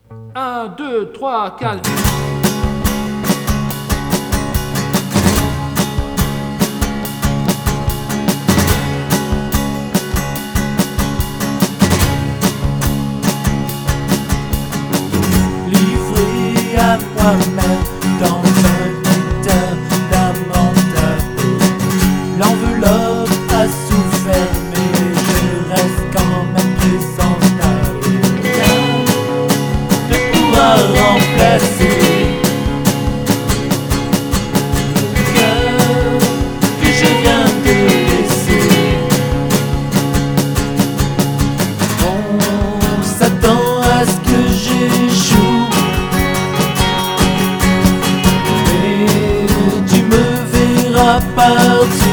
1, 2, 3, 4. Livré à moi-même dans un état lamentable. L'enveloppe a souffert, mais je reste quand même présentable. Rien ne pourra remplacer le cœur que je viens de laisser. On s'attend à ce que j'échoue, mais tu me verras partir.